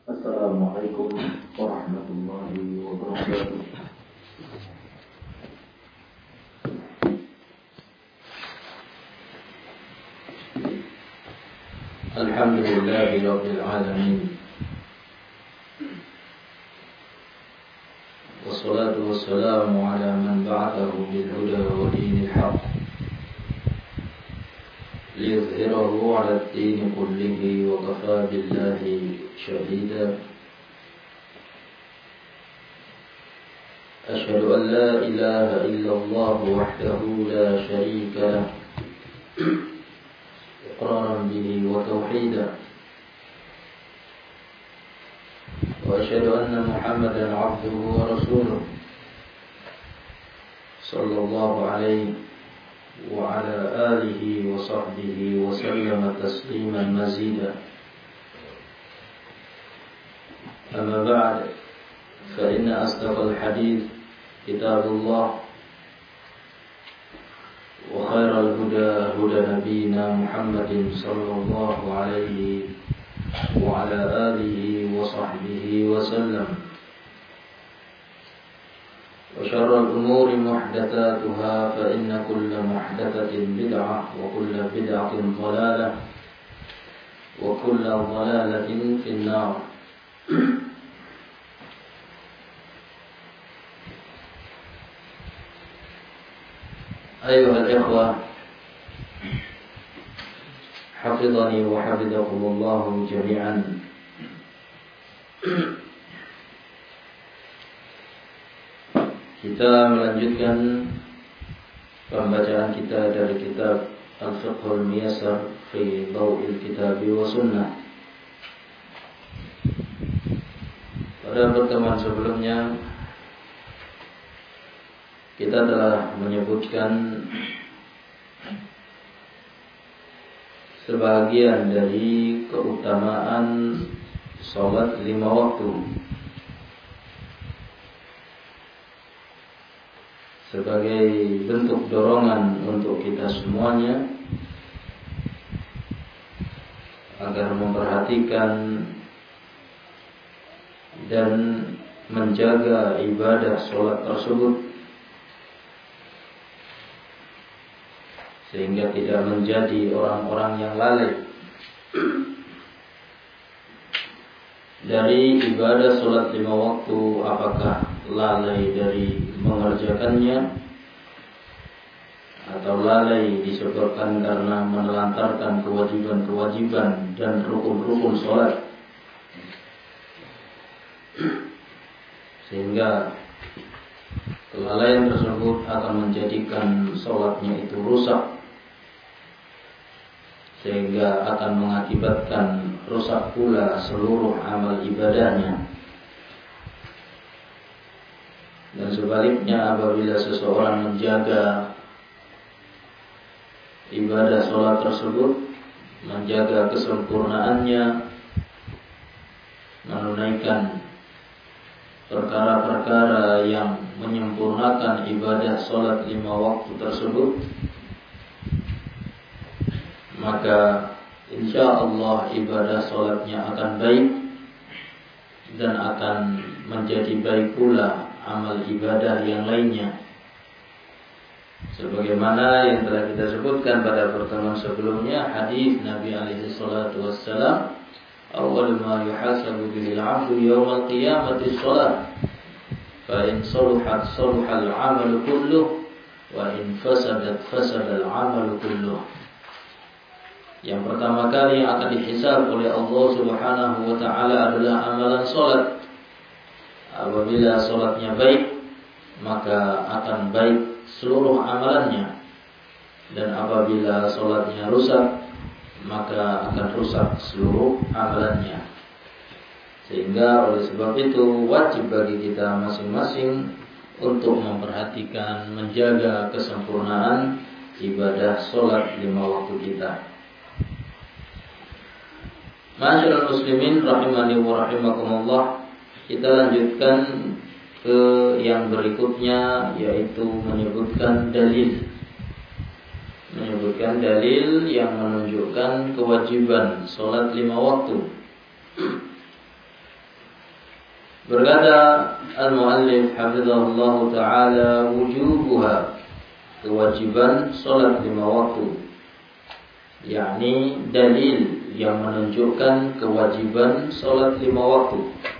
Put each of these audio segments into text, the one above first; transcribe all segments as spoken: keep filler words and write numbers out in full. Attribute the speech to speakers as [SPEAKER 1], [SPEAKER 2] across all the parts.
[SPEAKER 1] Assalamualaikum warahmatullahi wabarakatuh. Alhamdulillahi rabbil alamin. Wassalatu wassalamu ala man ba'athahu bil huda wa dinil haqq liyuzhirahu ala ad-din kullihi wa kafa billahi shahida. Asyhadu an la ilaha illallah wahdahu la syarika lah iqraran bihi wa tauhida. وأشهد أن محمدا عبده ورسوله صلى الله عليه وعلى آله وصحبه وسلم تسليما مزيدا. أما بعد فإن أصدق الحديث كتاب الله وخير الهدى هدى نبينا محمد صلى الله عليه وعلى آله وصحبه وسلم. وشر الأمور محدثاتها فإن كل محدثة بدعة وكل بدعة ضلالة وكل ضلالة في النار. أيها الإخوة حفظني وحفظكم الله جميعا. Kita melanjutkan pembacaan kita dari kitab Al-Fiqhul Muyassar fi Daw'il Kitab wa Sunnah. Pada pertemuan sebelumnya kita telah menyebutkan sebagian dari keutamaan sholat lima waktu sebagai bentuk dorongan untuk kita semuanya agar memperhatikan dan menjaga ibadah sholat tersebut sehingga tidak menjadi orang-orang yang lalai dari ibadah sholat lima waktu. Apakah lalai dari mengerjakannya atau lalai disebabkan karena menelantarkan kewajiban-kewajiban dan rukun-rukun sholat, sehingga kelalaian tersebut akan menjadikan sholatnya itu rusak, sehingga akan mengakibatkan rusak pula seluruh amal ibadahnya. Dan sebaliknya, apabila seseorang menjaga ibadah sholat tersebut, menjaga kesempurnaannya, menunaikan perkara-perkara yang menyempurnakan ibadah sholat lima waktu tersebut, maka insya Allah ibadah sholatnya akan baik dan akan menjadi baik pula amal ibadah yang lainnya. Sebagaimana yang telah kita sebutkan pada pertemuan sebelumnya, hadis Nabi alaihi salatu wassalam, awal ma yuhasabu bil 'abdu yawmal qiyamati shalah, fa in saluhat saluhal 'amalu kulluh wa in fasadat fasadal 'amalu kulluh. Yang pertama kali yang akan dihisab oleh Allah Subhanahu wa taala adalah amalan salat. Apabila salatnya baik, maka akan baik seluruh amalannya. Dan apabila salatnya rusak, maka akan rusak seluruh amalannya. Sehingga oleh sebab itu wajib bagi kita masing-masing untuk memperhatikan, menjaga kesempurnaan ibadah salat lima waktu kita. Ma'asyiral muslimin rahimani wa rahimakumullah. Kita lanjutkan ke yang berikutnya, yaitu menyebutkan dalil. Menyebutkan dalil yang menunjukkan kewajiban sholat lima waktu. Berkata al-muallif hafizahullah ta'ala, wujubuha, kewajiban salat lima waktu, yakni dalil yang menunjukkan kewajiban salat lima waktu.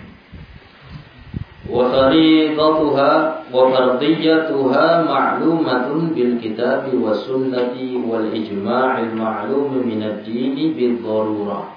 [SPEAKER 1] Wa fariidatuha wa fardiyatuha ma'lumatun bil kitabi was sunnati wal ijma'il ma'lum min ad-dini bil darurah.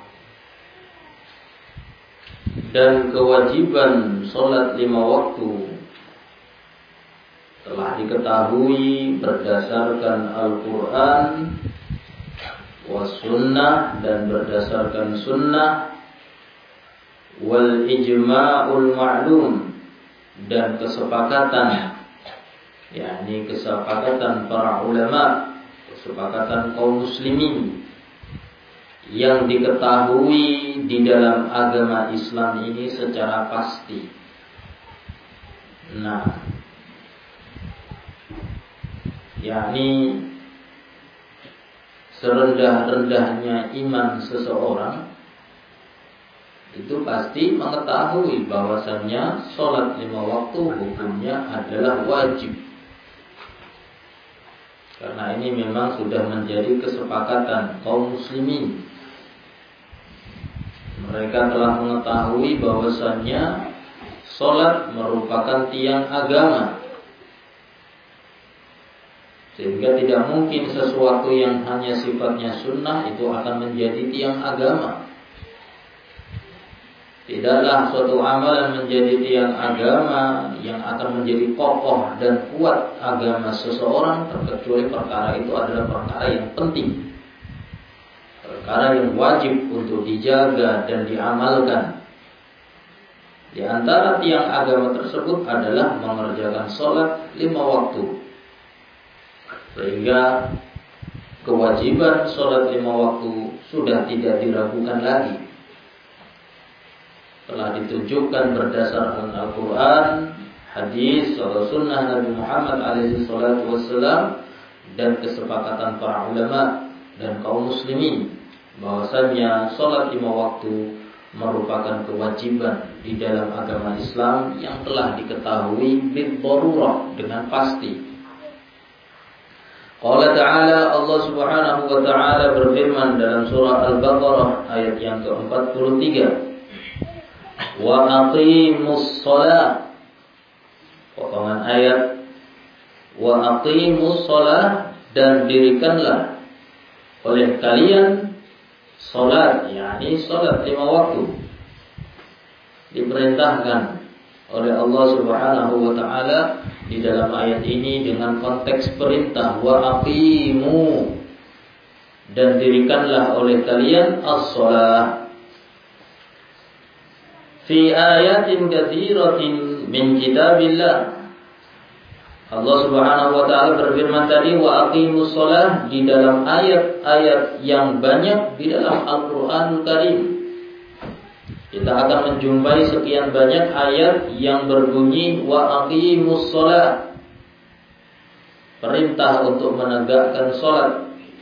[SPEAKER 1] Dan kewajiban salat lima waktu telah diketahui berdasarkan Al-Quran was sunnah, dan berdasarkan sunnah, wal ijma'ul ma'lum, dan kesepakatan, yakni kesepakatan para ulama, kesepakatan kaum muslimin yang diketahui di dalam agama Islam ini secara pasti. Nah, yakni serendah-rendahnya iman seseorang itu pasti mengetahui bahwasannya sholat lima waktu hukumnya adalah wajib. Karena ini memang sudah menjadi kesepakatan kaum muslimin. Mereka telah mengetahui bahwasannya sholat merupakan tiang agama, sehingga tidak mungkin sesuatu yang hanya sifatnya sunnah itu akan menjadi tiang agama. Tidaklah suatu amalan menjadi tiang agama yang akan menjadi kokoh dan kuat agama seseorang, terkecuali perkara itu adalah perkara yang penting, perkara yang wajib untuk dijaga dan diamalkan. Di antara tiang agama tersebut adalah mengerjakan sholat lima waktu, sehingga kewajiban sholat lima waktu sudah tidak diragukan lagi. Telah ditunjukkan berdasarkan Al-Quran, hadis atau sunnah Nabi Muhammad alaihi salatu wassalam, dan kesepakatan para ulama dan kaum muslimin bahwasanya sholat lima waktu merupakan kewajiban di dalam agama Islam yang telah diketahui bil darurah, dengan pasti. Qala ta'ala, Allah subhanahu wa ta'ala berfirman dalam surah Al-Baqarah ayat yang ke empat puluh tiga, wa aqimus shalah, potongan ayat, wa aqimus shalah, dan dirikanlah oleh kalian salat, yakni salat lima waktu. Diperintahkan oleh Allah subhanahu wa ta'ala di dalam ayat ini dengan konteks perintah, wa aqimu, dan dirikanlah oleh kalian as-shalah. Fi ayatin katsiratin min kitabillah, Allah subhanahu wa ta'ala berfirman tadi, wa aqimus shalah, di dalam ayat-ayat yang banyak di dalam Al-Quranul Karim. Kita akan menjumpai sekian banyak ayat yang berbunyi wa aqimus shalah, perintah untuk menegakkan salat,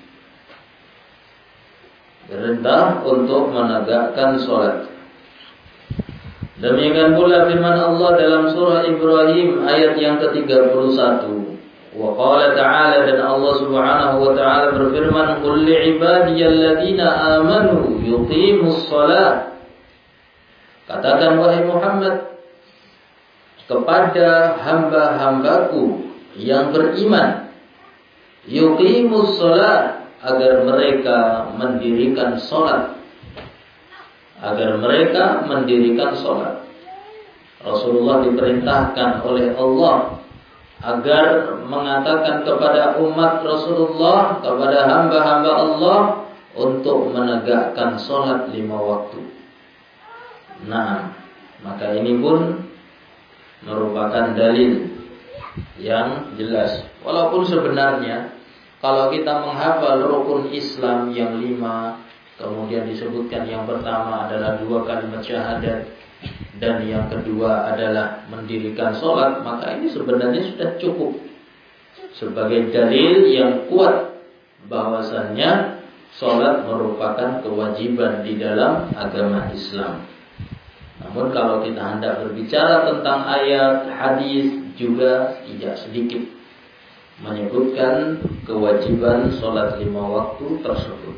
[SPEAKER 1] perintah untuk menegakkan salat. Demikian pula firman Allah dalam surah Ibrahim ayat yang ke tiga puluh satu. Wa qala ta'ala, dan Allah subhanahu wa ta'ala berfirman, qul li'ibadiyalladzina amanu yuqimus shalah, katakan wahai Muhammad kepada hamba-hambaku yang beriman, yuqimus shalah, agar mereka mendirikan salat, agar mereka mendirikan sholat. Rasulullah diperintahkan oleh Allah agar mengatakan kepada umat Rasulullah, kepada hamba-hamba Allah, untuk menegakkan sholat lima waktu. Nah, maka ini pun merupakan dalil yang jelas. Walaupun sebenarnya kalau kita menghafal rukun Islam yang lima, kemudian disebutkan yang pertama adalah dua kalimat syahadat, dan yang kedua adalah mendirikan sholat, maka ini sebenarnya sudah cukup sebagai dalil yang kuat bahwasannya sholat merupakan kewajiban di dalam agama Islam. Namun Namun kalau kita hendak berbicara tentang ayat, hadis, juga tidak sedikit menyebutkan kewajiban sholat lima waktu tersebut.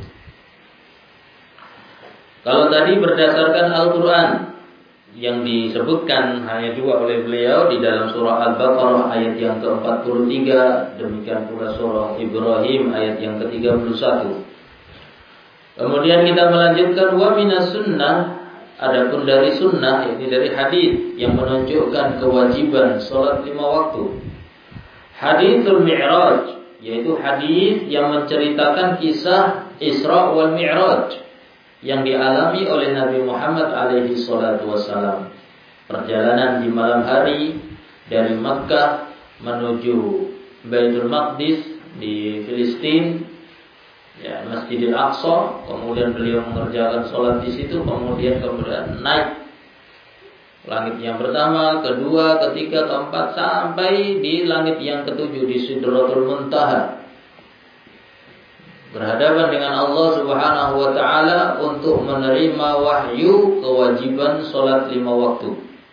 [SPEAKER 1] Kalau tadi berdasarkan Al-Quran yang disebutkan hanya dua oleh beliau di dalam surah Al-Baqarah ayat yang ke empat puluh tiga, demikian pula surah Ibrahim ayat yang ke tiga puluh satu. Kemudian kita melanjutkan wa minas sunnah, adapun dari sunnah, ini dari hadis yang menunjukkan kewajiban sholat lima waktu. Haditsul Mi'raj, yaitu hadis yang menceritakan kisah Isra wal Mi'raj yang dialami oleh Nabi Muhammad alaihi salatu wassalam. Perjalanan di malam hari dari Makkah menuju Baitul Maqdis di Filistin, ya, Masjidil Aqsa. Kemudian beliau mengerjakan sholat di situ, kemudian kemudian naik langit yang pertama, kedua, ketiga, keempat, sampai di langit yang ketujuh di Sidratul Muntaha, berhadapan dengan Allah Subhanahu wa taala untuk menerima wahyu kewajiban sholat lima waktu.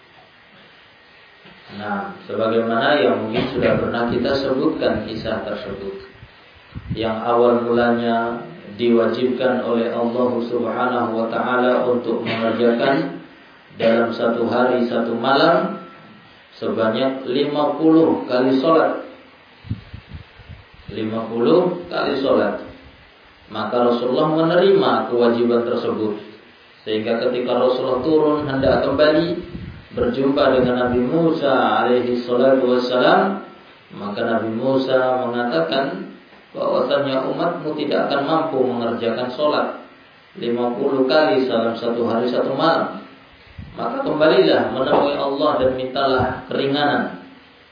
[SPEAKER 1] Nah, sebagaimana yang mungkin sudah pernah kita sebutkan kisah tersebut, yang awal mulanya diwajibkan oleh Allah Subhanahu wa taala untuk mengerjakan dalam satu hari satu malam sebanyak lima puluh kali sholat. lima puluh kali sholat. Maka Rasulullah menerima kewajiban tersebut, sehingga ketika Rasulullah turun hendak kembali berjumpa dengan Nabi Musa alaihi salatu wassalam, maka Nabi Musa mengatakan bahwasannya umatmu tidak akan mampu mengerjakan sholat lima puluh kali dalam satu hari satu malam. Maka kembalilah menemui Allah dan mintalah keringanan.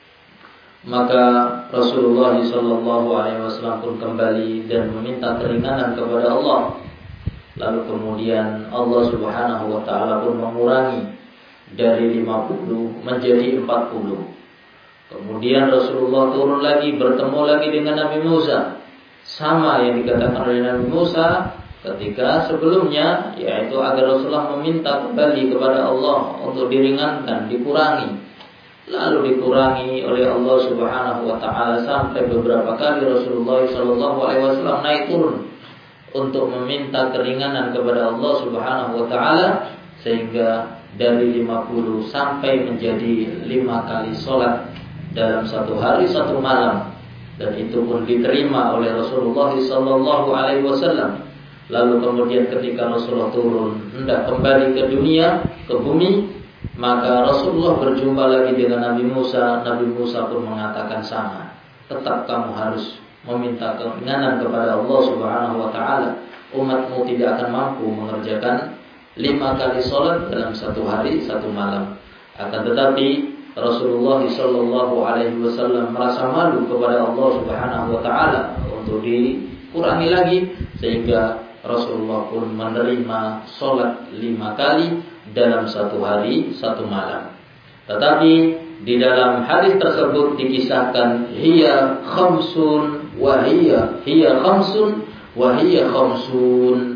[SPEAKER 1] Maka Rasulullah shallallahu alaihi wasallam pun kembali dan meminta keringanan kepada Allah. Lalu kemudian Allah Subhanahu wa taala pun mengurangi dari lima puluh menjadi empat puluh. Kemudian Rasulullah turun lagi, bertemu lagi dengan Nabi Musa. Sama yang dikatakan oleh Nabi Musa ketika sebelumnya, yaitu agar Rasulullah meminta kembali kepada Allah untuk diringankan, dikurangi. Lalu dikurangi oleh Allah Subhanahu wa taala sampai beberapa kali Rasulullah sallallahu alaihi wasallam naik turun untuk meminta keringanan kepada Allah Subhanahu wa taala, sehingga dari lima puluh sampai menjadi lima kali sholat dalam satu hari satu malam, dan itu pun diterima oleh Rasulullah sallallahu alaihi wasallam. Lalu kemudian ketika Rasulullah turun hendak kembali ke dunia, ke bumi, maka Rasulullah berjumpa lagi dengan Nabi Musa. Nabi Musa pun mengatakan sama, tetap kamu harus meminta keringanan kepada Allah Subhanahu wa taala. Umatmu tidak akan mampu mengerjakan lima kali sholat dalam satu hari satu malam. Akan tetapi Rasulullah sallallahu alaihi wasallam merasa malu kepada Allah Subhanahu wa taala untuk dikurangi lagi, sehingga Rasulullah pun menerima sholat lima kali dalam satu hari satu malam. Tetapi di dalam hadis tersebut dikisahkan hiya khamsun wa hiya hiya khamsun wa hiya khamsun.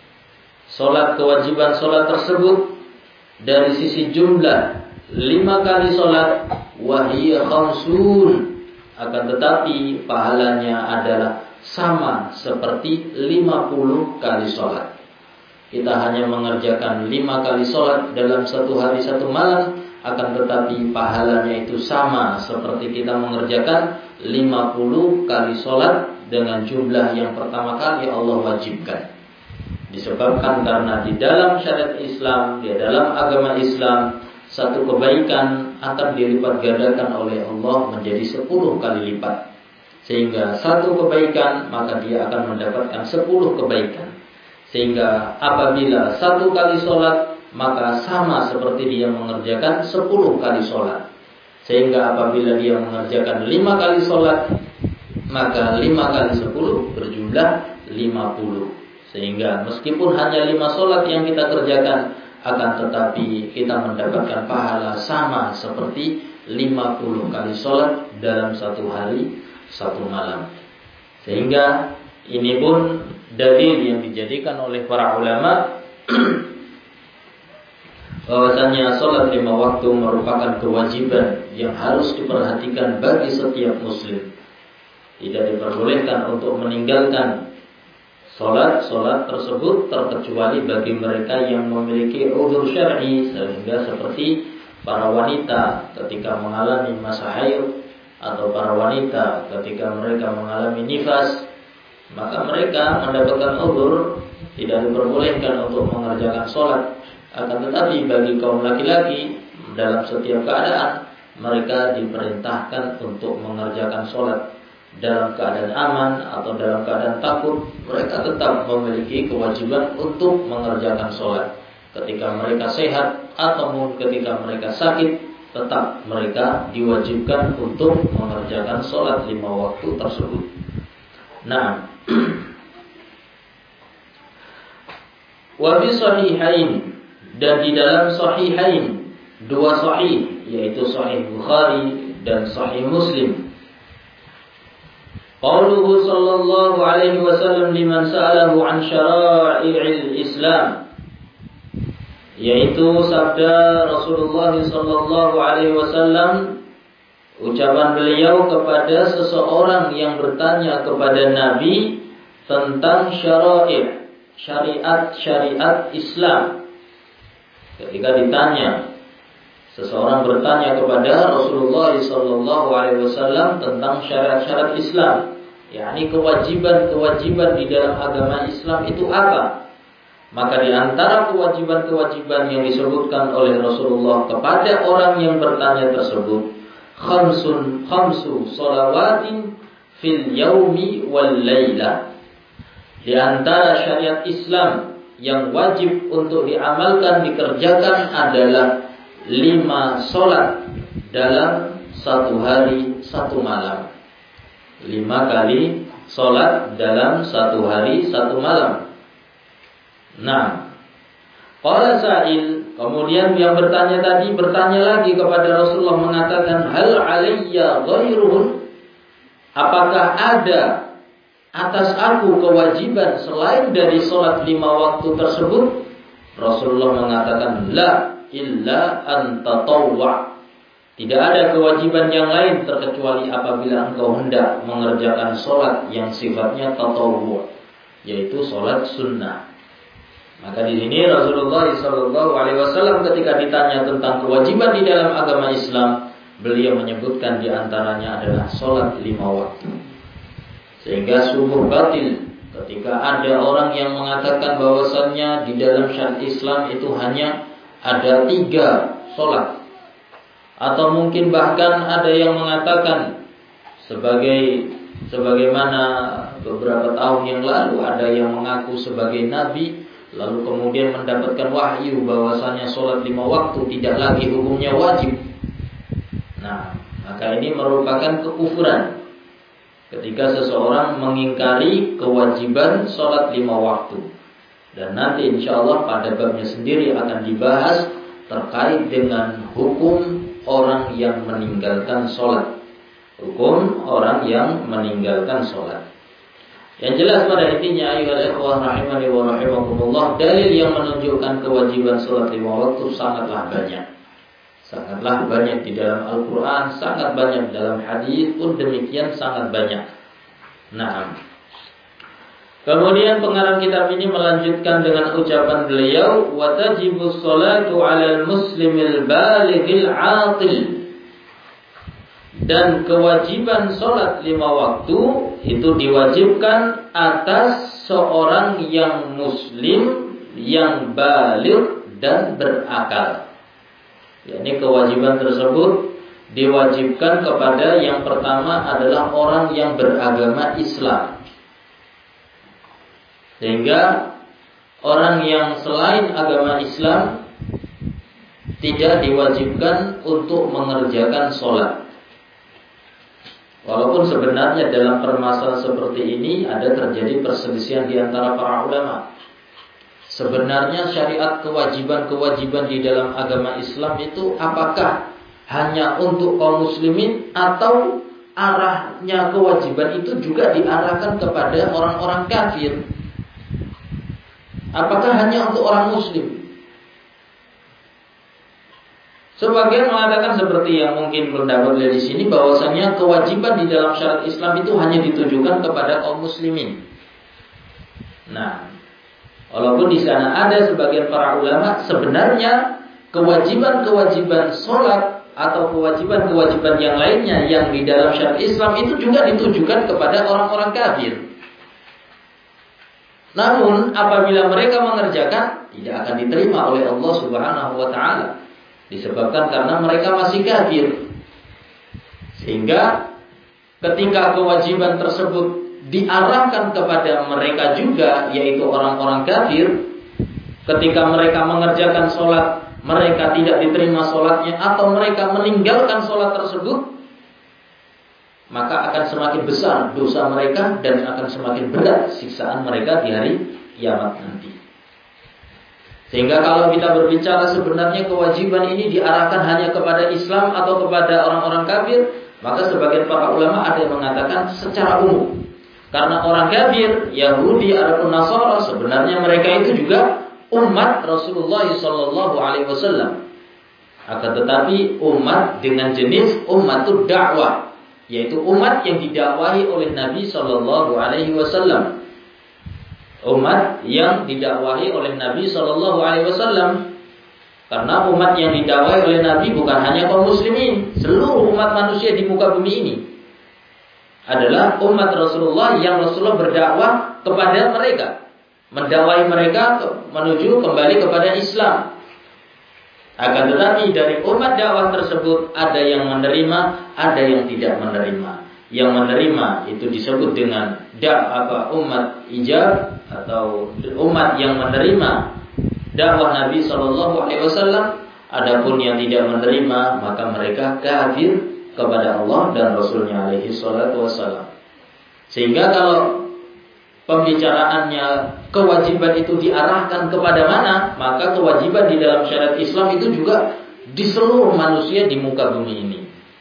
[SPEAKER 1] Sholat, kewajiban sholat tersebut dari sisi jumlah lima kali sholat, wa hiya khamsun, akan tetapi pahalanya adalah sama seperti lima puluh kali sholat. Kita hanya mengerjakan lima kali sholat dalam satu hari satu malam, akan tetapi pahalanya itu sama seperti kita mengerjakan lima puluh kali sholat dengan jumlah yang pertama kali Allah wajibkan. Disebabkan karena di dalam syariat Islam, di dalam agama Islam, satu kebaikan akan dilipat gandakan oleh Allah menjadi sepuluh kali lipat. Sehingga satu kebaikan maka dia akan mendapatkan sepuluh kebaikan. Sehingga apabila satu kali sholat maka sama seperti dia mengerjakan sepuluh kali sholat. Sehingga apabila dia mengerjakan lima kali sholat maka lima kali sepuluh berjumlah lima puluh. Sehingga meskipun hanya lima sholat yang kita kerjakan, akan tetapi kita mendapatkan pahala sama seperti lima puluh kali sholat dalam satu hari satu malam. Sehingga ini pun dalil yang dijadikan oleh para ulama bahwasanya sholat lima waktu merupakan kewajiban yang harus diperhatikan bagi setiap muslim. Tidak diperbolehkan untuk meninggalkan sholat-sholat tersebut terkecuali bagi mereka yang memiliki uzur syar'i, sehingga seperti para wanita ketika mengalami masa haid atau para wanita ketika mereka mengalami nifas, maka mereka mendapatkan uzur, tidak diperbolehkan untuk mengerjakan sholat. Akan tetapi bagi kaum laki-laki dalam setiap keadaan mereka diperintahkan untuk mengerjakan sholat. Dalam keadaan aman atau dalam keadaan takut, mereka tetap memiliki kewajiban untuk mengerjakan sholat. Ketika mereka sehat ataupun ketika mereka sakit, tetap mereka diwajibkan untuk mengerjakan sholat lima waktu tersebut. Nah, wa fi sahihain, dan di dalam sahihain, dua sahih, yaitu sahih Bukhari dan sahih Muslim, qauluhu sallallahu alaihi wasallam liman sa'alahu an syara'i'il Islam, yaitu sabda Rasulullah sallallahu alaihi wasallam, ucapan beliau kepada seseorang yang bertanya kepada Nabi tentang syara'i', syariat-syariat Islam. Ketika ditanya, seseorang bertanya kepada Rasulullah sallallahu alaihi wasallam tentang syariat-syariat Islam, yakni kewajiban-kewajiban di dalam agama Islam itu apa? Maka di antara kewajiban-kewajiban yang disebutkan oleh Rasulullah kepada orang yang bertanya tersebut, khamsun khamsu shalawatin fil yaumi wal lailah. Di antara syariat Islam yang wajib untuk diamalkan, dikerjakan adalah lima solat dalam satu hari satu malam. Lima kali solat dalam satu hari satu malam. Nah, qala sa'il, kemudian yang bertanya tadi bertanya lagi kepada Rasulullah, mengatakan, hal alayya ghairuhun, apakah ada atas aku kewajiban selain dari solat lima waktu tersebut? Rasulullah mengatakan, la illa an tatawwa, tidak ada kewajiban yang lain terkecuali apabila engkau hendak mengerjakan solat yang sifatnya tatawwu, yaitu solat sunnah. Maka di sini Rasulullah sallallahu alaihi wasallam ketika ditanya tentang kewajiban di dalam agama Islam, beliau menyebutkan di antaranya adalah solat lima waktu. Sehingga sungguh batil ketika ada orang yang mengatakan bahwasannya di dalam syariat Islam itu hanya ada tiga solat, atau mungkin bahkan ada yang mengatakan sebagai sebagaimana beberapa tahun yang lalu ada yang mengaku sebagai nabi, lalu kemudian mendapatkan wahyu bahwasanya solat lima waktu tidak lagi hukumnya wajib. Nah, maka ini merupakan kekufuran ketika seseorang mengingkari kewajiban sholat lima waktu. Dan nanti insya Allah pada babnya sendiri akan dibahas terkait dengan hukum orang yang meninggalkan sholat. Hukum orang yang meninggalkan sholat. Yang jelas pada intinya, ayyuhal ikhwah rahimani wa rahimakumullah, dalil yang menunjukkan kewajiban sholat lima waktu sangatlah banyak. Sangatlah banyak di dalam Al-Quran, sangat banyak dalam hadis pun demikian sangat banyak. Nah, kemudian pengarang kitab ini melanjutkan dengan ucapan beliau, wa tajibus sholatu 'alal muslimil balighil 'aqil, dan kewajiban sholat lima waktu itu diwajibkan atas seorang yang muslim yang baligh dan berakal. Yakni kewajiban tersebut diwajibkan kepada yang pertama adalah orang yang beragama Islam. Sehingga orang yang selain agama Islam tidak diwajibkan untuk mengerjakan sholat. Walaupun sebenarnya dalam permasalahan seperti ini ada terjadi perselisihan di antara para ulama. Sebenarnya syariat kewajiban-kewajiban di dalam agama Islam itu apakah hanya untuk kaum muslimin, atau arahnya kewajiban itu juga diarahkan kepada orang-orang kafir? Apakah hanya untuk orang muslim? Sebagian mengatakan seperti yang mungkin pendapat dari sini, bahwasanya kewajiban di dalam syariat Islam itu hanya ditujukan kepada kaum muslimin. Nah, walaupun di sana ada sebagian para ulama, sebenarnya kewajiban-kewajiban sholat atau kewajiban-kewajiban yang lainnya yang di dalam syariat Islam itu juga ditujukan kepada orang-orang kafir. Namun apabila mereka mengerjakan, tidak akan diterima oleh Allah Subhanahu wa taala. Disebabkan karena mereka masih kafir. Sehingga ketika kewajiban tersebut diarahkan kepada mereka juga, yaitu orang-orang kafir, ketika mereka mengerjakan sholat, mereka tidak diterima sholatnya, atau mereka meninggalkan sholat tersebut, maka akan semakin besar dosa mereka dan akan semakin berat siksaan mereka di hari kiamat nanti. Sehingga kalau kita berbicara sebenarnya kewajiban ini diarahkan hanya kepada Islam atau kepada orang-orang kafir, maka sebagian para ulama ada yang mengatakan secara umum. Karena orang kafir, Yahudi ataupun Nasara, sebenarnya mereka itu juga umat Rasulullah Shallallahu Alaihi Wasallam. Akan tetapi umat dengan jenis ummatud dakwah, yaitu umat yang didakwahi oleh Nabi Shallallahu Alaihi Wasallam. Umat yang didakwahi oleh Nabi Shallallahu Alaihi Wasallam. Karena umat yang didakwahi oleh Nabi bukan hanya kaum muslimin, seluruh umat manusia di muka bumi ini adalah umat Rasulullah yang Rasulullah berdakwah kepada mereka, mendakwahi mereka menuju kembali kepada Islam. Akan tetapi dari umat dakwah tersebut ada yang menerima, ada yang tidak menerima. Yang menerima itu disebut dengan dak apa umat ijab, atau umat yang menerima dakwah Nabi Shallallahu Alaihi Wasallam. Adapun yang tidak menerima, maka mereka kafir kepada Allah dan Rasulnya Alaihi Wasallam. Sehingga kalau pembicaraannya kewajiban itu diarahkan kepada mana, maka kewajiban di dalam syariat Islam itu juga di seluruh manusia di muka bumi ini.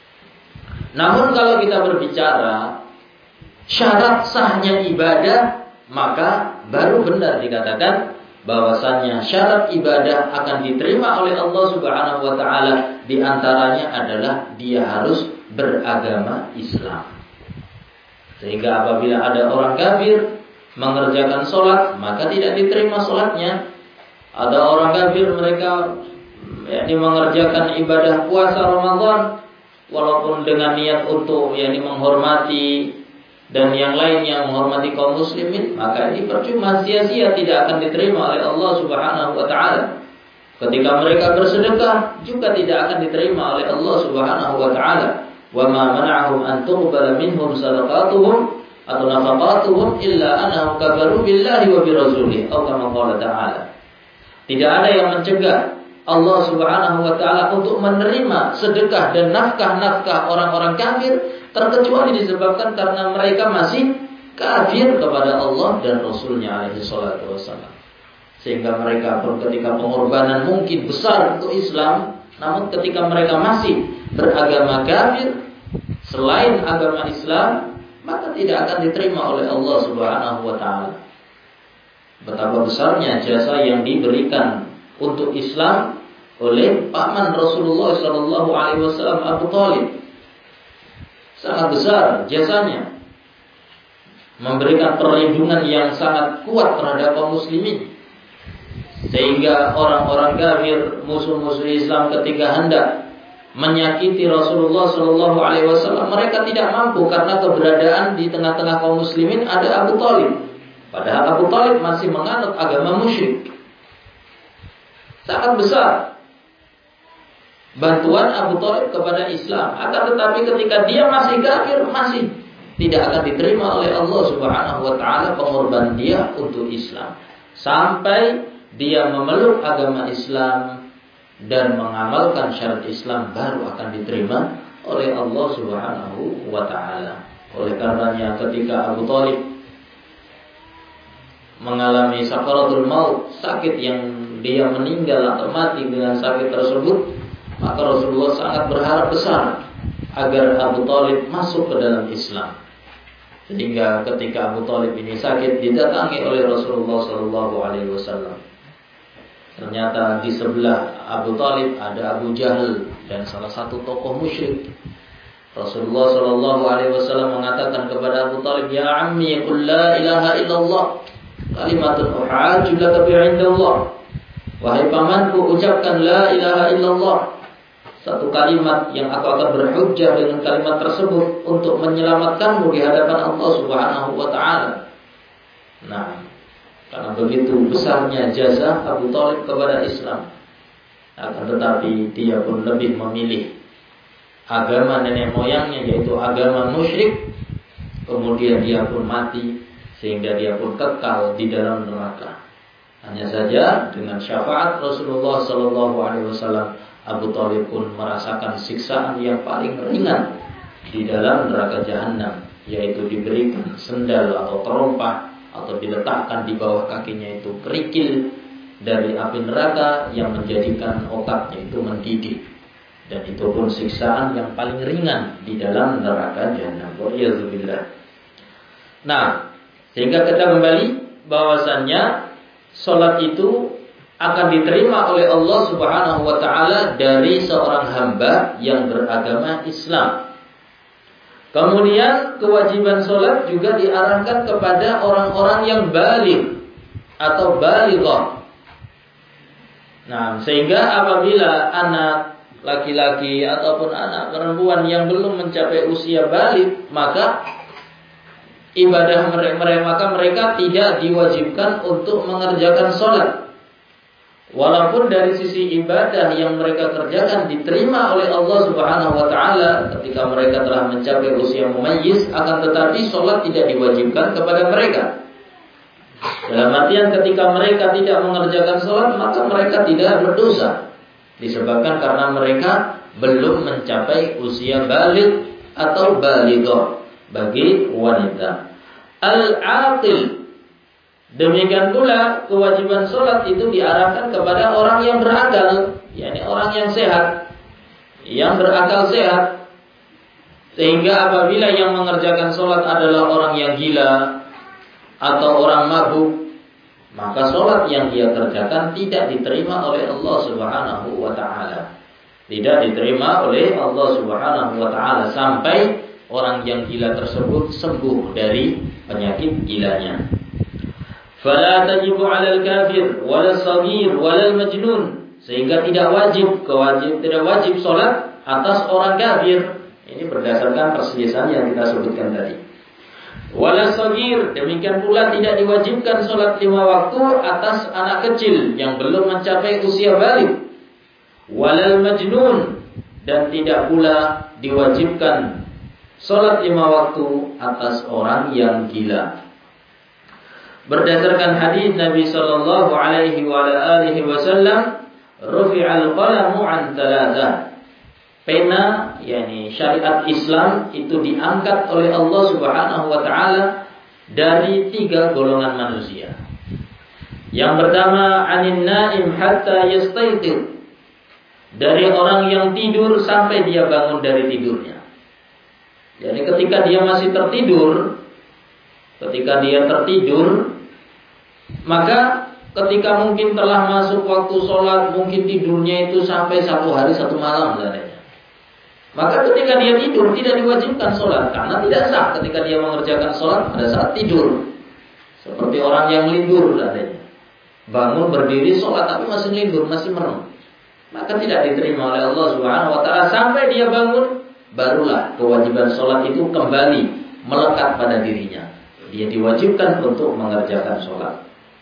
[SPEAKER 1] Namun kalau kita berbicara syarat sahnya ibadah, maka baru benar dikatakan bahwasannya syarat ibadah akan diterima oleh Allah Subhanahu wa taala, di antaranya adalah dia harus beragama Islam. Sehingga apabila ada orang kafir mengerjakan sholat, maka tidak diterima sholatnya. Ada orang kafir mereka yakni mengerjakan ibadah puasa Ramadan walaupun dengan niat untuk yakni menghormati dan yang lain yang menghormati kaum muslimin, maka ini percuma, sia-sia, tidak akan diterima oleh Allah Subhanahu wa taala. Ketika mereka bersedekah juga tidak akan diterima oleh Allah Subhanahu wa taala. Wa ma mana'ahum an tuqbala minhum sadaqatuhum atau nafaqatuhum illa annahum kafaru billahi wa bi rasulihi atau kama qala ta'ala. Tidak ada yang mencegah Allah Subhanahu wa taala untuk menerima sedekah dan nafkah-nafkah orang-orang kafir, terkecuali disebabkan karena mereka masih kafir kepada Allah dan Rasulnya alaihi salatu wassalam. Sehingga mereka ketika pengorbanan mungkin besar untuk Islam, namun ketika mereka masih beragama kafir selain agama Islam, maka tidak akan diterima oleh Allah Subhanahu wa taala. Betapa besarnya jasa yang diberikan untuk Islam oleh paman Rasulullah sallallahu alaihi wasallam, Abu Thalib. Sangat besar jasanya, memberikan perlindungan yang sangat kuat terhadap kaum muslimin. Sehingga orang-orang kafir, musuh-musuh Islam ketika hendak menyakiti Rasulullah sallallahu alaihi wasallam, mereka tidak mampu karena keberadaan di tengah-tengah kaum muslimin ada Abu Thalib. Padahal Abu Thalib masih menganut agama musyrik. Sangat besar bantuan Abu Thalib kepada Islam. Akan tetapi ketika dia masih kafir, masih tidak akan diterima oleh Allah Subhanahu wa taala pengorbanan dia untuk Islam. Sampai dia memeluk agama Islam dan mengamalkan syarat Islam, baru akan diterima oleh Allah Subhanahu wa taala. Oleh karenanya ketika Abu Thalib mengalami sakaratul maut, sakit yang dia meninggal atau mati dengan sakit tersebut, maka Rasulullah sangat berharap besar agar Abu Thalib masuk ke dalam Islam. Sehingga ketika Abu Thalib ini sakit, didatangi oleh Rasulullah sallallahu alaihi wasallam. ternyata di sebelah Abu Thalib ada Abu Jahal dan salah satu tokoh musyrik. Rasulullah Shallallahu Alaihi Wasallam mengatakan kepada Abu Thalib, ya ammi, qul la ilaha illallah, kalimatun uhajju laka bi'indallah. Wahai pamanku, ucapkan la ilaha illallah, satu kalimat yang aku akan berhujjah dengan kalimat tersebut untuk menyelamatkanmu di hadapan Allah Subhanahu wa taala. Nah, karena begitu besarnya jasa Abu Thalib kepada Islam, akan tetapi dia pun lebih memilih agama nenek moyangnya, yaitu agama musyrik. Kemudian dia pun mati, sehingga dia pun kekal di dalam neraka. Hanya saja dengan syafaat Rasulullah Sallallahu Alaihi Wasallam, Abu Thalib pun merasakan siksaan yang paling ringan di dalam neraka Jahannam, yaitu diberikan sendal atau terompah, atau diletakkan di bawah kakinya itu kerikil dari api neraka yang menjadikan otaknya itu mendidih. Dan itu pun siksaan yang paling ringan di dalam neraka Jahannam. Wa'iyadzubillah. Nah, sehingga kita kembali bahwasannya salat itu akan diterima oleh Allah Subhanahu wa taala dari seorang hamba yang beragama Islam. Kemudian kewajiban salat juga diarahkan kepada orang-orang yang baligh atau balighah. Nah, sehingga apabila anak laki-laki ataupun anak perempuan yang belum mencapai usia baligh, maka ibadah mereka, maka mereka tidak diwajibkan untuk mengerjakan sholat. Walaupun dari sisi ibadah yang mereka kerjakan diterima oleh Allah Subhanahu wa taala ketika mereka telah mencapai usia mumayyiz, akan tetapi sholat tidak diwajibkan kepada mereka. Dalam artian ketika mereka tidak mengerjakan sholat, maka mereka tidak berdosa, disebabkan karena mereka belum mencapai usia baligh atau balighah bagi wanita. Al-aqil, demikian pula kewajiban sholat itu diarahkan kepada orang yang berakal, yakni orang yang sehat, yang berakal sehat. Sehingga apabila yang mengerjakan sholat adalah orang yang gila atau orang mabuk, maka sholat yang dia kerjakan tidak diterima oleh Allah Subhanahu wa ta'ala. Tidak diterima oleh Allah Subhanahu wa ta'ala sampai orang yang gila tersebut sembuh dari penyakit gilanya. Fala tajibu 'alal kafir wala shaghir wala majnun, sehingga tidak wajib kewajib tidak wajib sholat atas orang kafir. Ini berdasarkan perselisihan yang kita sebutkan tadi. Wala shaghir, demikian pula tidak diwajibkan sholat lima waktu atas anak kecil yang belum mencapai usia baligh. Walal majnun, dan tidak pula diwajibkan sholat lima waktu atas orang yang gila. Berdasarkan hadis Nabi Sallallahu Alaihi Wasallam, rufi'al qalamu an thalatha. Pena, yakni syariat Islam itu diangkat oleh Allah Subhanahu wa taala dari tiga golongan manusia. Yang pertama, anin naim hatta yastayqir, dari orang yang tidur sampai dia bangun dari tidurnya. Jadi ketika dia masih tertidur, ketika dia tertidur, maka ketika mungkin telah masuk waktu sholat, mungkin tidurnya itu sampai satu hari satu malam misalnya. Maka ketika dia tidur tidak diwajibkan sholat, karena tidak sah ketika dia mengerjakan sholat pada saat tidur. Seperti orang yang lindur adanya, bangun berdiri sholat tapi masih lindur, masih merem, maka tidak diterima oleh Allah Subhanahu wa taala sampai dia bangun, barulah kewajiban sholat itu kembali melekat pada dirinya. Dia diwajibkan untuk mengerjakan sholat.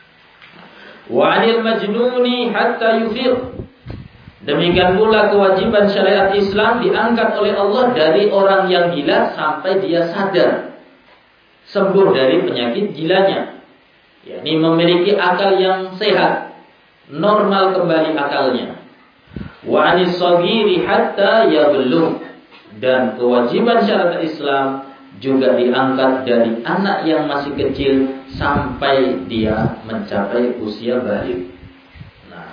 [SPEAKER 1] Wa 'anil majnuni hatta yufiq, demikian pula kewajiban syariat Islam diangkat oleh Allah dari orang yang gila sampai dia sadar, sembuh dari penyakit gilanya, yakni memiliki akal yang sehat, normal kembali akalnya. Wa 'anis shaghiri hatta yablugh, dan kewajiban syariat Islam juga diangkat dari anak yang masih kecil sampai dia mencapai usia baligh. Nah,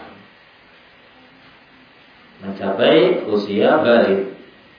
[SPEAKER 1] mencapai usia baligh.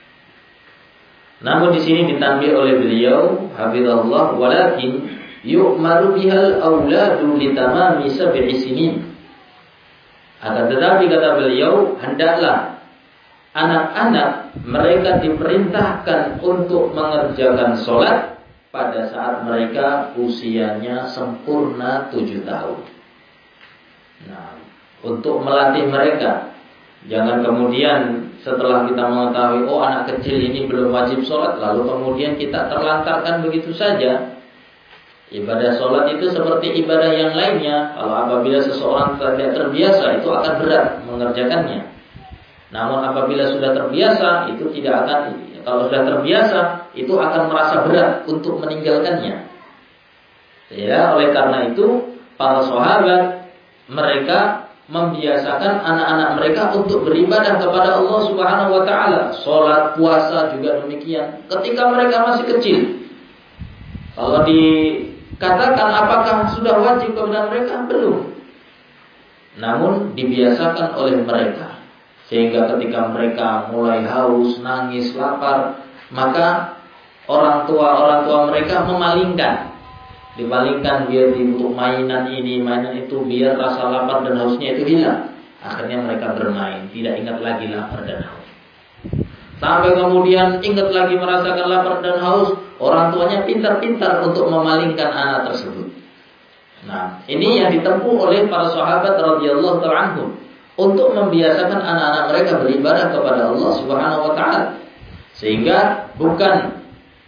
[SPEAKER 1] Namun di sini ditanbih oleh beliau, hafizallah, walakin yu'maru bihal auladu litamami sab'i sinin. Akan tetapi kata beliau, hendaklah anak-anak mereka diperintahkan untuk mengerjakan sholat pada saat mereka usianya sempurna tujuh tahun. Nah, untuk melatih mereka, jangan kemudian setelah kita mengetahui oh anak kecil ini belum wajib sholat, lalu kemudian kita terlantarkan begitu saja. Ibadah sholat itu seperti ibadah yang lainnya. Kalau apabila seseorang tidak terbiasa, itu akan berat mengerjakannya. Namun apabila sudah terbiasa, itu tidak akan. Kalau sudah terbiasa, itu akan merasa berat untuk meninggalkannya. Ya, oleh karena itu para sahabat mereka membiasakan anak-anak mereka untuk beribadah kepada Allah Subhanahu Wa Taala. Sholat, puasa juga demikian. Ketika mereka masih kecil, kalau di katakan apakah sudah wajib kepada mereka? Belum. Namun dibiasakan oleh mereka. Sehingga ketika mereka mulai haus, nangis, lapar, maka orang tua-orang tua mereka memalingkan. Dipalingkan biar untuk mainan ini, mainan itu, biar rasa lapar dan hausnya itu hilang. Akhirnya mereka bermain, tidak ingat lagi lapar dan haus. Sampai kemudian ingat lagi merasakan lapar dan haus, orang tuanya pintar-pintar untuk memalingkan anak tersebut. Nah, ini yang ditempuh oleh para sahabat radhiyallahu ta'ala anhum untuk membiasakan anak-anak mereka beribadah kepada Allah Subhanahu wa taala. Sehingga bukan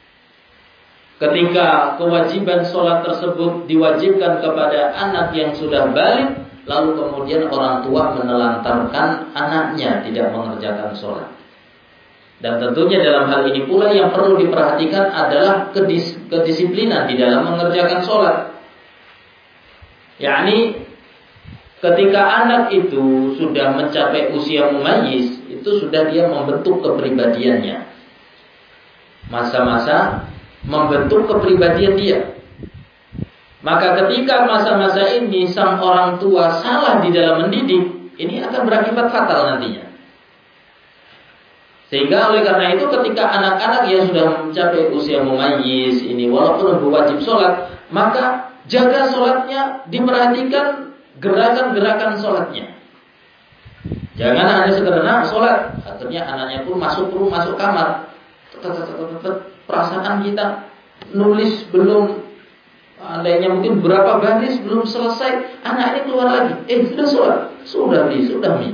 [SPEAKER 1] ketika kewajiban sholat tersebut diwajibkan kepada anak yang sudah balik, lalu kemudian orang tua menelantarkan anaknya tidak mengerjakan sholat. Dan tentunya dalam hal ini pula yang perlu diperhatikan adalah kedis, kedisiplinan di dalam mengerjakan sholat. Yakni ketika anak itu sudah mencapai usia mumayyiz, itu sudah dia membentuk kepribadiannya. Masa-masa membentuk kepribadian dia. Maka ketika masa-masa ini sang orang tua salah di dalam mendidik, ini akan berakibat fatal nantinya. Sehingga oleh karena itu ketika anak-anak yang sudah mencapai usia mumayyiz ini walaupun wajib sholat, maka jaga sholatnya, diperhatikan gerakan-gerakan sholatnya. Jangan hanya sekedar nak sholat, akhirnya anaknya pun masuk rumah, masuk kamar. Perasaan kita nulis belum, andainya mungkin berapa baris belum selesai, anak ini keluar lagi. Eh sudah sholat, sudah bi, sudah mi.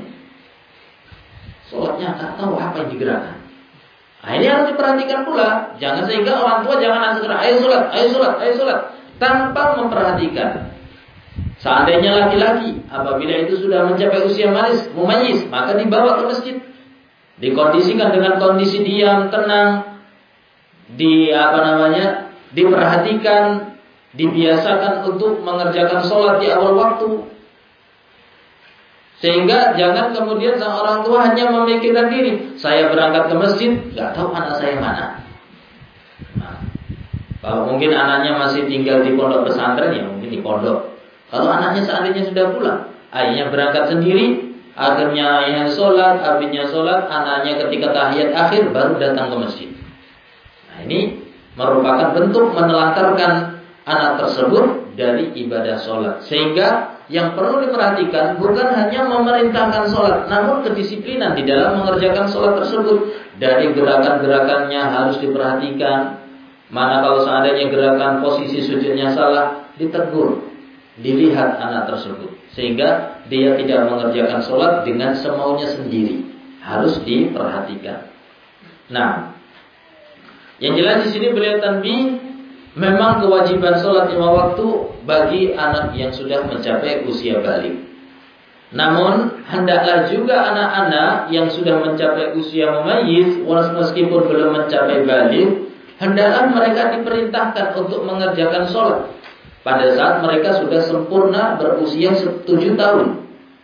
[SPEAKER 1] Sholatnya tak tahu apa yang digerakkan. Nah, ini harus diperhatikan pula. Jangan sehingga orang tua jangan segera ayo sholat, ayo sholat, ayo sholat, tanpa memperhatikan. Seandainya laki-laki apabila itu sudah mencapai usia malis, mumayyiz, maka dibawa ke masjid, dikondisikan dengan kondisi diam, tenang, di apa namanya, diperhatikan, dibiasakan untuk mengerjakan sholat di awal waktu. Sehingga jangan kemudian sang orang tua hanya memikirkan diri, saya berangkat ke masjid, nggak tahu anak saya mana. Nah, kalau mungkin anaknya masih tinggal di pondok pesantren, ya mungkin di pondok. Kalau anaknya seandainya sudah pulang, ayahnya berangkat sendiri, akhirnya ayahnya sholat, abinya sholat, anaknya ketika tahiyat akhir baru datang ke masjid. Nah, ini merupakan bentuk menelantarkan anak tersebut dari ibadah sholat. Sehingga yang perlu diperhatikan bukan hanya memerintahkan sholat, namun kedisiplinan di dalam mengerjakan sholat tersebut. Dari gerakan-gerakannya harus diperhatikan. Mana kalau seandainya gerakan posisi sujudnya salah, ditegur, dilihat anak tersebut, sehingga dia tidak mengerjakan sholat dengan semaunya sendiri. Harus diperhatikan. Nah, yang jelas di sini beliau tanbih, memang kewajiban sholat lima waktu bagi anak yang sudah mencapai usia balik. Namun hendaklah juga anak-anak yang sudah mencapai usia mumayyiz, meskipun belum mencapai balik, hendaklah mereka diperintahkan untuk mengerjakan sholat pada saat mereka sudah sempurna berusia tujuh tahun.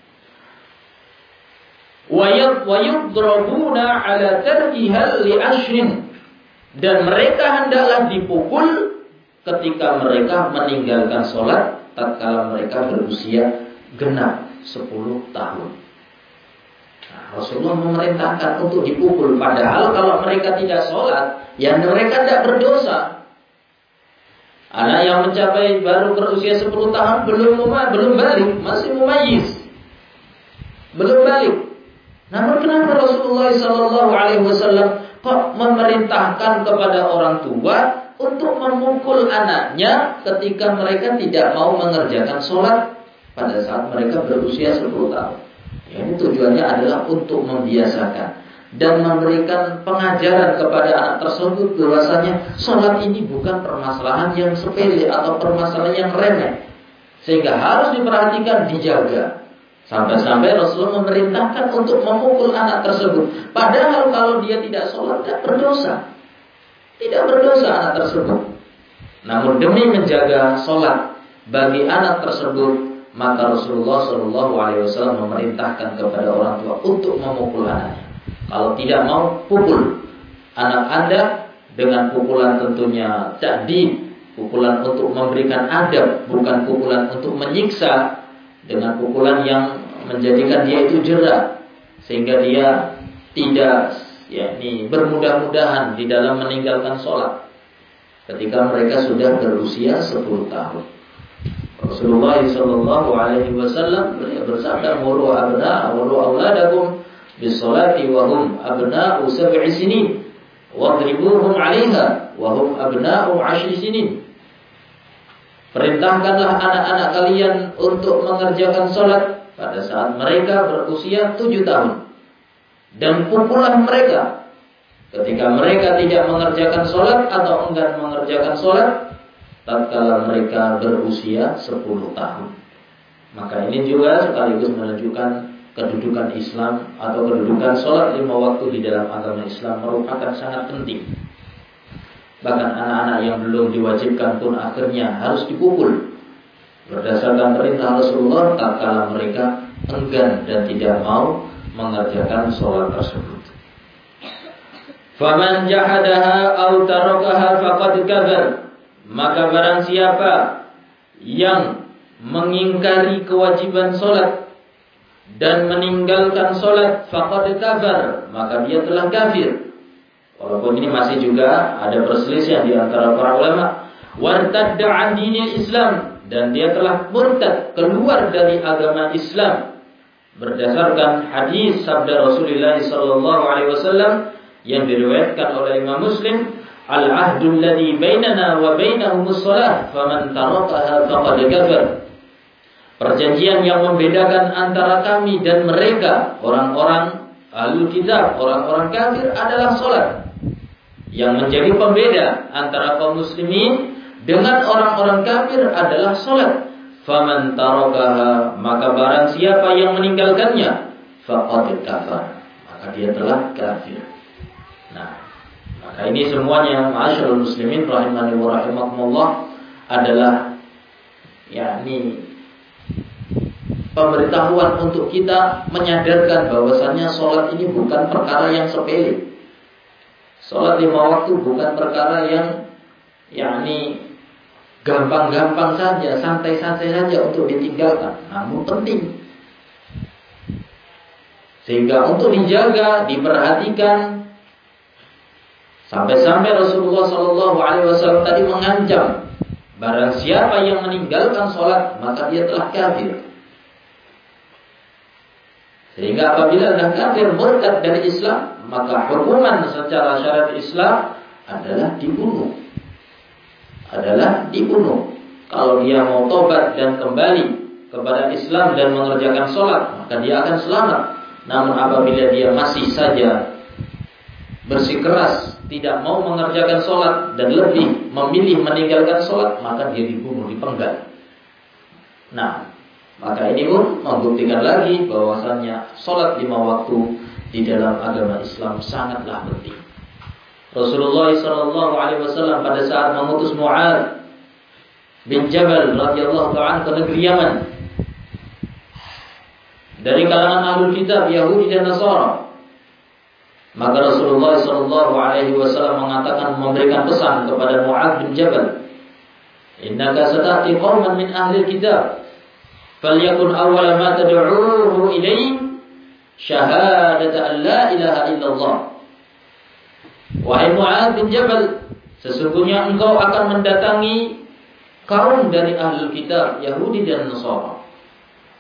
[SPEAKER 1] Wa yudrabuna ala tarkiha li ashrin, dan mereka hendaklah dipukul ketika mereka meninggalkan sholat tatkala mereka berusia genap sepuluh tahun. Nah, Rasulullah memerintahkan untuk dipukul, padahal kalau mereka tidak sholat, ya mereka tidak berdosa. Anak yang mencapai baru berusia sepuluh tahun belum belum balik, masih mumayyiz. belum balik. Namun kenapa Rasulullah shallallahu alaihi wasallam kok memerintahkan kepada orang tua untuk memukul anaknya ketika mereka tidak mau mengerjakan sholat pada saat mereka berusia sepuluh tahun? Ya, ini tujuannya adalah untuk membiasakan dan memberikan pengajaran kepada anak tersebut bahwasanya sholat ini bukan permasalahan yang sepele atau permasalahan yang remeh, sehingga harus diperhatikan, dijaga. Sampai-sampai Rasulullah memerintahkan untuk memukul anak tersebut. Padahal kalau dia tidak sholat, tidak berdosa. Tidak berdosa anak tersebut. Namun demi menjaga sholat bagi anak tersebut, maka Rasulullah shallallahu alaihi wasallam memerintahkan kepada orang tua untuk memukul anaknya. Kalau tidak mau, pukul anak Anda dengan pukulan tentunya ta'dib, pukulan untuk memberikan adab, bukan pukulan untuk menyiksa, dengan pukulan yang menjadikan dia itu jera sehingga dia tidak yakni bermudah-mudahan di dalam meninggalkan sholat ketika mereka sudah berusia sepuluh tahun. Rasulullah shallallahu alaihi wasallam bersabda, "Muru abna, muru auladakum bisolati wahum abna'u sab'i sinin wadribuhum 'alaiha wahum abna'u 'ashri sinin." Perintahkanlah anak-anak kalian untuk mengerjakan sholat pada saat mereka berusia tujuh tahun, dan pukullah mereka ketika mereka tidak mengerjakan sholat atau enggan mengerjakan sholat tatkala mereka berusia sepuluh tahun. Maka ini juga sekaligus menunjukkan kedudukan Islam atau kedudukan sholat lima waktu di dalam agama Islam merupakan sangat penting. Bahkan anak-anak yang belum diwajibkan pun akhirnya harus dipukul berdasarkan perintah Rasulullah tatkala mereka enggan dan tidak mau mengerjakan sholat tersebut. Faman jahadaha aw tarakaha faqad kafar. Maka barang siapa yang mengingkari kewajiban sholat dan meninggalkan sholat, faqad kafar, maka dia telah kafir. Walaupun ini masih juga ada perselisihan di antara para ulama. Wartadda an dinil Islam, dan dia telah murtad, keluar dari agama Islam berdasarkan hadis sabda Rasulullah sallallahu alaihi wasallam yang diriwayatkan oleh Imam Muslim, al-ahdu alladhi bainana wa bainahumus shalah faman tarakaha faqad kafar. Perjanjian yang membedakan antara kami dan mereka, orang-orang ahlul kitab, orang-orang kafir, adalah sholat. Yang menjadi pembeda antara kaum muslimin dengan orang-orang kafir adalah sholat. Faman tarakaha, maka barang siapa yang meninggalkannya, faqad kafar, maka dia telah kafir. Nah, maka ini semuanya ma'asyiral muslimin rahimani wa rahimakumullah adalah yakni pemberitahuan untuk kita menyadarkan bahwasannya sholat ini bukan perkara yang sepele. Sholat lima waktu bukan perkara yang yakni gampang-gampang saja, santai-santai saja untuk ditinggalkan, namun penting. Sehingga untuk dijaga, diperhatikan, sampai-sampai Rasulullah shallallahu alaihi wasallam tadi mengancam, barang siapa yang meninggalkan sholat maka dia telah kafir. Sehingga apabila dah kafir, murtad dari Islam, maka hukuman secara syariat Islam adalah dibunuh. Adalah dibunuh. Kalau dia mau tobat dan kembali kepada Islam dan mengerjakan sholat, maka dia akan selamat. Namun apabila dia masih saja bersikeras tidak mau mengerjakan sholat dan lebih memilih meninggalkan sholat, maka dia dibunuh, dipenggal. Nah, maka ini pun membuktikan lagi bahwasannya sholat lima waktu di dalam agama Islam sangatlah penting. Rasulullah shallallahu alaihi wasallam pada saat mengutus Mu'adz bin Jabal radhiyallahu ta'ala ke negeri Yaman dari kalangan ahlul kitab Yahudi dan Nasara, maka Rasulullah shallallahu alaihi wasallam mengatakan, memberikan pesan kepada Mu'adz bin Jabal, innaka sata'ti qauman min ahli kitab falyakun awwala ma tad'uuhu ilaihi syahadatu an la ilaha illallah. Wahai Mu'adz bin Jabal, sesungguhnya engkau akan mendatangi kaum dari ahlul kitab Yahudi dan Nasara.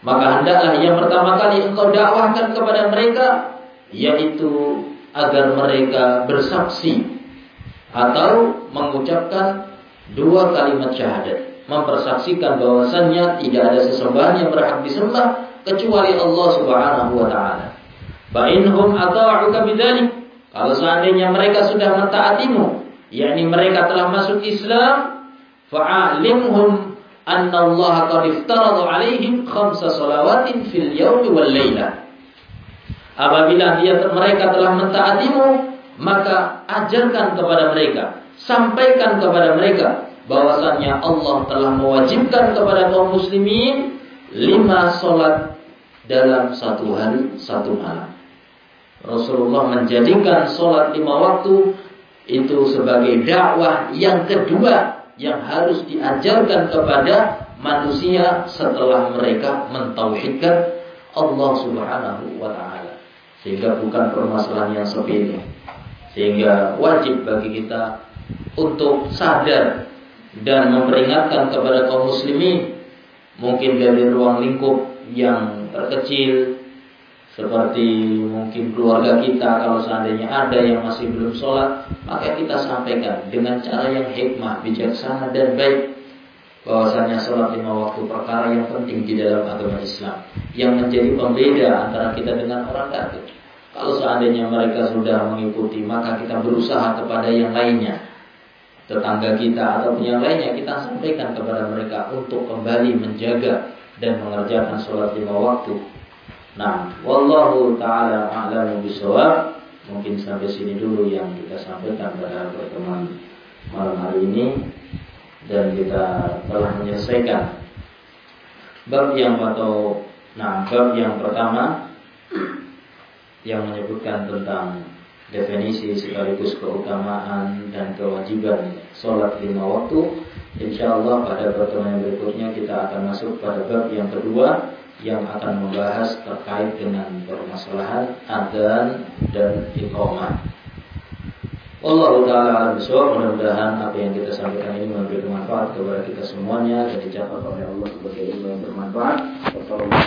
[SPEAKER 1] Maka hendaklah yang pertama kali engkau dakwahkan kepada mereka, yaitu agar mereka bersaksi atau mengucapkan dua kalimat syahadat, mempersaksikan bahwasannya tidak ada sesembahan yang berhak disembah kecuali Allah Subhanahu wa taala. Fa inhum ata'uka bidzalik, kalau seandainya mereka sudah mentaatimu, yakni mereka telah masuk Islam, fa'alimhum anna Allah qad iftarada 'alaihim khamsa shalawatin fil yaumi wal lailah. Apabila dia mereka telah mentaatimu, maka ajarkan kepada mereka, sampaikan kepada mereka bahwasannya Allah telah mewajibkan kepada kaum muslimin lima salat dalam satu hari satu malam. Rasulullah menjadikan salat lima waktu itu sebagai dakwah yang kedua yang harus diajarkan kepada manusia setelah mereka mentauhidkan Allah Subhanahu wa taala. Sehingga bukan permasalahan yang sepele. Sehingga wajib bagi kita untuk sadar dan memperingatkan kepada kaum muslimin, mungkin dari ruang lingkup yang terkecil, seperti mungkin keluarga kita, kalau seandainya ada yang masih belum sholat, maka kita sampaikan dengan cara yang hikmah, bijaksana dan baik, bahwasanya sholat lima waktu perkara yang penting di dalam agama Islam, yang menjadi pembeda antara kita dengan orang kafir. Kalau seandainya mereka sudah mengikuti, maka kita berusaha kepada yang lainnya, tetangga kita ataupun yang lainnya, kita sampaikan kepada mereka untuk kembali menjaga dan mengerjakan sholat lima waktu. Nah, wallahu ta'ala a'lamu bishawab. Mungkin sampai sini dulu yang kita sampaikan pada pertemuan malam hari ini, dan kita telah menyelesaikan bab yang atau nah bab yang pertama yang menyebutkan tentang definisi sekaligus keutamaan dan kewajiban sholat lima waktu. Insyaallah pada pertemuan berikutnya kita akan masuk pada bab yang kedua yang akan membahas terkait dengan permasalahan adzan dan iqamah. Wallahu ta'ala bishawab. Mudah-mudahan apa yang kita sampaikan ini memberi manfaat kepada kita semuanya dan dicatat oleh Allah sebagai ilmu yang bermanfaat. Wassalamualaikum